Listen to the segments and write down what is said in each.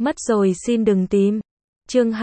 Mất rồi xin đừng tìm. Chương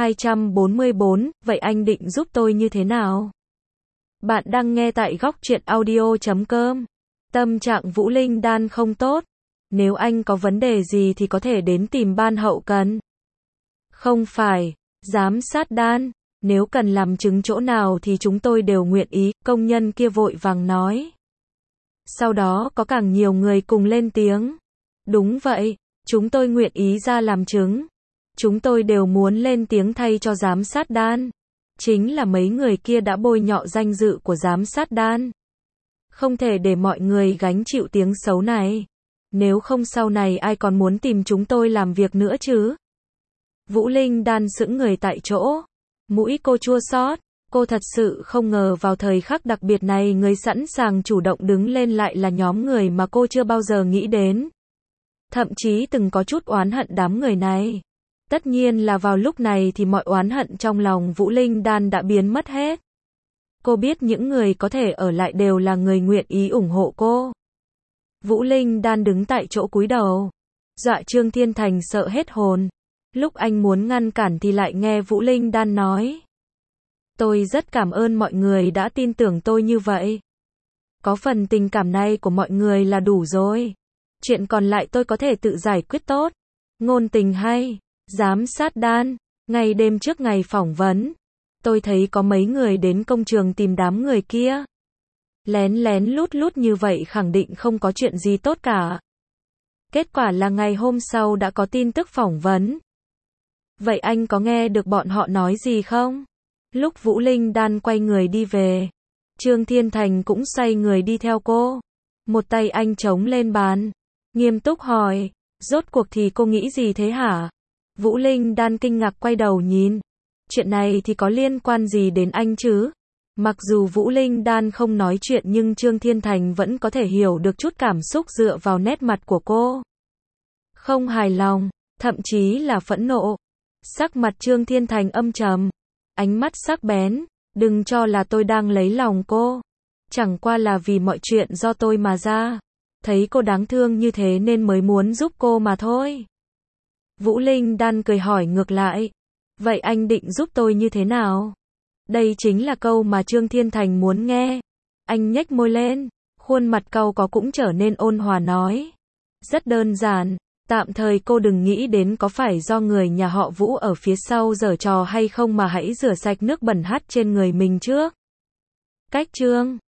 244, vậy anh định giúp tôi như thế nào? Bạn đang nghe tại góc truyện audio.com. Tâm trạng Vũ Linh Đan không tốt. Nếu anh có vấn đề gì thì có thể đến tìm ban hậu cần. Không phải, giám sát Đan. Nếu cần làm chứng chỗ nào thì chúng tôi đều nguyện ý, công nhân kia vội vàng nói. Sau đó có càng nhiều người cùng lên tiếng. Đúng vậy, chúng tôi nguyện ý ra làm chứng. Chúng tôi đều muốn lên tiếng thay cho giám sát Đan. Chính là mấy người kia đã bôi nhọ danh dự của giám sát Đan. Không thể để mọi người gánh chịu tiếng xấu này. Nếu không sau này ai còn muốn tìm chúng tôi làm việc nữa chứ? Vũ Linh Đan sững người tại chỗ. Mũi cô chua xót. Cô thật sự không ngờ vào thời khắc đặc biệt này người sẵn sàng chủ động đứng lên lại là nhóm người mà cô chưa bao giờ nghĩ đến. Thậm chí từng có chút oán hận đám người này. Tất nhiên là vào lúc này thì mọi oán hận trong lòng Vũ Linh Đan đã biến mất hết. Cô biết những người có thể ở lại đều là người nguyện ý ủng hộ cô. Vũ Linh Đan đứng tại chỗ cúi đầu. Dọa Trương Thiên Thành sợ hết hồn. Lúc anh muốn ngăn cản thì lại nghe Vũ Linh Đan nói. Tôi rất cảm ơn mọi người đã tin tưởng tôi như vậy. Có phần tình cảm này của mọi người là đủ rồi. Chuyện còn lại tôi có thể tự giải quyết tốt. Ngôn tình hay, giám sát Đan, ngày đêm trước ngày phỏng vấn. Tôi thấy có mấy người đến công trường tìm đám người kia. Lén lén lút lút như vậy khẳng định không có chuyện gì tốt cả. Kết quả là ngày hôm sau đã có tin tức phỏng vấn. Vậy anh có nghe được bọn họ nói gì không? Lúc Vũ Linh Đan quay người đi về, Trương Thiên Thành cũng xoay người đi theo cô. Một tay anh chống lên bàn, nghiêm túc hỏi, rốt cuộc thì cô nghĩ gì thế hả? Vũ Linh Đan kinh ngạc quay đầu nhìn. Chuyện này thì có liên quan gì đến anh chứ? Mặc dù Vũ Linh Đan không nói chuyện nhưng Trương Thiên Thành vẫn có thể hiểu được chút cảm xúc dựa vào nét mặt của cô. Không hài lòng, thậm chí là phẫn nộ. Sắc mặt Trương Thiên Thành âm trầm, ánh mắt sắc bén, đừng cho là tôi đang lấy lòng cô. Chẳng qua là vì mọi chuyện do tôi mà ra. Thấy cô đáng thương như thế nên mới muốn giúp cô mà thôi. Vũ Linh Đan cười hỏi ngược lại. Vậy anh định giúp tôi như thế nào? Đây chính là câu mà Trương Thiên Thành muốn nghe. Anh nhếch môi lên, khuôn mặt cau có cũng trở nên ôn hòa nói. Rất đơn giản, tạm thời cô đừng nghĩ đến có phải do người nhà họ Vũ ở phía sau giở trò hay không mà hãy rửa sạch nước bẩn hắt trên người mình trước. Cách Trương